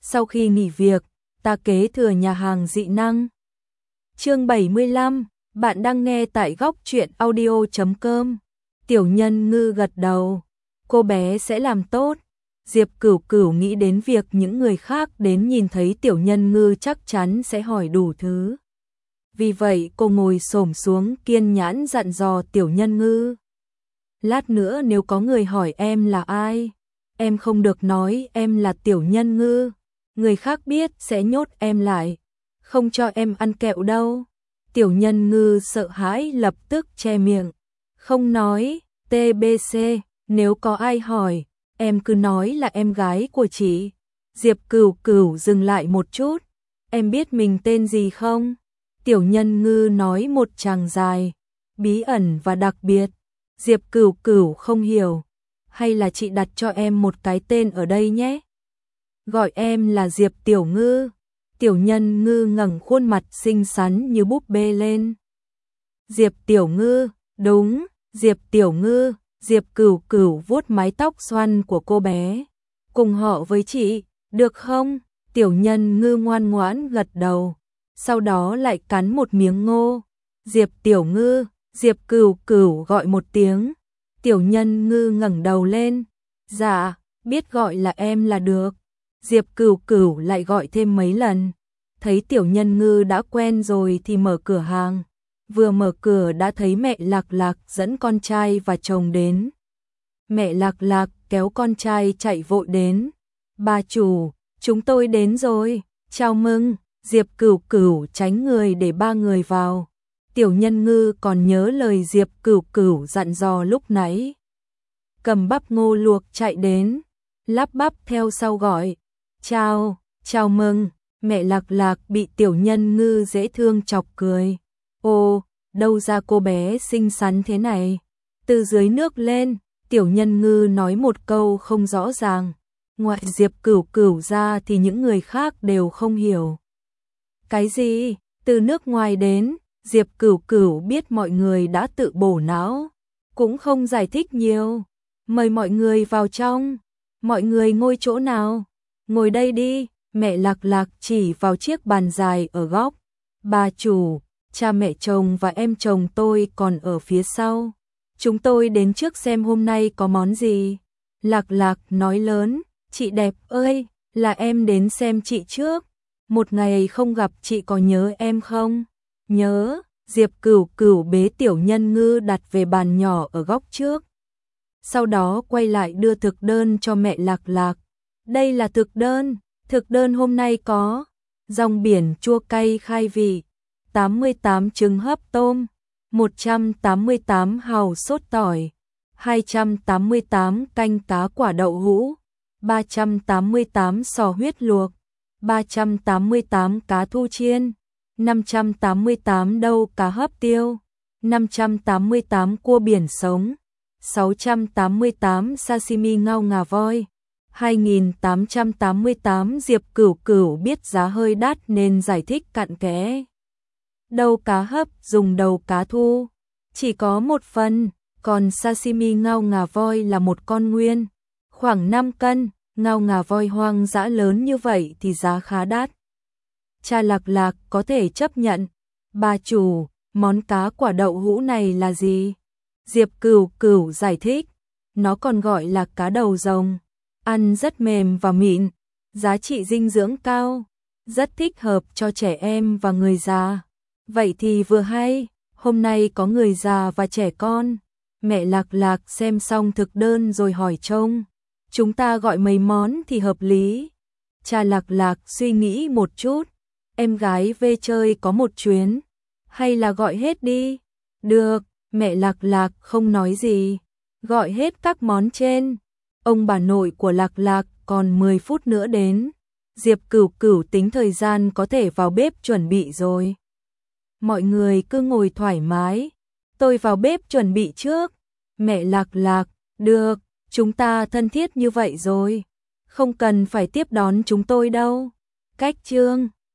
Sau khi nghỉ việc, ta kế thừa nhà hàng dị năng. Chương 75, bạn đang nghe tại góc truyện audio.com. Tiểu Nhân Ngư gật đầu. Cô bé sẽ làm tốt. Diệp Cửu Cửu nghĩ đến việc những người khác đến nhìn thấy Tiểu Nhân Ngư chắc chắn sẽ hỏi đủ thứ. Vì vậy cô ngồi xổm xuống kiên nhẫn dặn dò Tiểu Nhân Ngư. Lát nữa nếu có người hỏi em là ai, em không được nói em là Tiểu Nhân Ngư. Người khác biết sẽ nhốt em lại, không cho em ăn kẹo đâu. Tiểu Nhân Ngư sợ hãi lập tức che miệng, không nói. TBC, nếu có ai hỏi, em cứ nói là em gái của chị. Diệp Cửu Cửu dừng lại một chút. Em biết mình tên gì không? Tiểu Nhân Ngư nói một tràng dài, bí ẩn và đặc biệt. Diệp Cửu Cửu không hiểu. Hay là chị đặt cho em một cái tên ở đây nhé? Gọi em là Diệp Tiểu Ngư. Tiểu Nhân Ngư ngẩng khuôn mặt xinh xắn như búp bê lên. Diệp Tiểu Ngư, đúng, Diệp Tiểu Ngư. Diệp Cửu Cửu vuốt mái tóc xoăn của cô bé. Cùng họ với chị, được không? Tiểu Nhân Ngư ngoan ngoãn gật đầu. Sau đó lại cắn một miếng ngô. Diệp Tiểu Ngư. Diệp Cửu Cửu gọi một tiếng. Tiểu Nhân Ngư ngẩng đầu lên. Dạ, biết gọi là em là được. Diệp Cửu Cửu lại gọi thêm mấy lần. Thấy Tiểu Nhân Ngư đã quen rồi thì mở cửa hàng. Vừa mở cửa đã thấy mẹ Lạc Lạc dẫn con trai và chồng đến. Mẹ Lạc Lạc kéo con trai chạy vội đến. Bà chủ, chúng tôi đến rồi, chào mừng. Diệp Cửu Cửu tránh người để ba người vào. Tiểu Nhân Ngư còn nhớ lời Diệp Cửu Cửu dặn dò lúc nãy. Cầm bắp ngô luộc chạy đến, lắp bắp theo sau gọi. Chào, chào mừng. Mẹ Lạc Lạc bị Tiểu Nhân Ngư dễ thương chọc cười. Ồ, đâu ra cô bé xinh xắn thế này? Từ dưới nước lên, Tiểu Nhân Ngư nói một câu không rõ ràng. Ngoại Diệp Cửu Cửu ra thì những người khác đều không hiểu. Cái gì? Từ nước ngoài đến? Diệp Cửu Cửu biết mọi người đã tự bổ não, cũng không giải thích nhiều. Mời mọi người vào trong. Mọi người ngồi chỗ nào? Ngồi đây đi. Mẹ Lạc Lạc chỉ vào chiếc bàn dài ở góc. Bà chủ, cha mẹ chồng và em chồng tôi còn ở phía sau. Chúng tôi đến trước xem hôm nay có món gì. Lạc Lạc nói lớn. Chị đẹp ơi, là em đến xem chị trước. Một ngày không gặp chị có nhớ em không? Nhớ. Diệp Cửu Cửu bế Tiểu Nhân Ngư đặt về bàn nhỏ ở góc trước. Sau đó quay lại đưa thực đơn cho mẹ Lạc Lạc. Đây là thực đơn hôm nay có rong biển chua cay khai vị, 88 trứng hấp tôm, 188 hàu sốt tỏi, 288 canh cá quả đậu hũ, 388 sò huyết luộc, 388 cá thu chiên, 588 đâu cá hấp tiêu, 588 cua biển sống, 688 sashimi ngao ngà voi, 2888. Diệp Cửu Cửu biết giá hơi đắt nên giải thích cặn kẽ. Đầu cá hấp dùng đầu cá thu, chỉ có một phần, còn sashimi ngao ngà voi là một con nguyên, khoảng 5 cân, ngao ngà voi hoang dã lớn như vậy thì giá khá đắt. Cha Lạc Lạc có thể chấp nhận. Bà chủ, món cá quả đậu hũ này là gì? Diệp Cửu Cửu giải thích, nó còn gọi là cá đầu rồng, ăn rất mềm và mịn, giá trị dinh dưỡng cao, rất thích hợp cho trẻ em và người già. Vậy thì vừa hay, hôm nay có người già và trẻ con. Mẹ Lạc Lạc xem xong thực đơn rồi hỏi trông, chúng ta gọi mấy món thì hợp lý? Cha Lạc Lạc suy nghĩ một chút, em gái về chơi có một chuyến, hay là gọi hết đi? Được, mẹ Lạc Lạc không nói gì, gọi hết các món trên. Ông bà nội của Lạc Lạc còn 10 phút nữa đến. Diệp Cửu Cửu tính thời gian có thể vào bếp chuẩn bị rồi. Mọi người cứ ngồi thoải mái, tôi vào bếp chuẩn bị trước. Mẹ Lạc Lạc, được, chúng ta thân thiết như vậy rồi, không cần phải tiếp đón chúng tôi đâu. Cách chương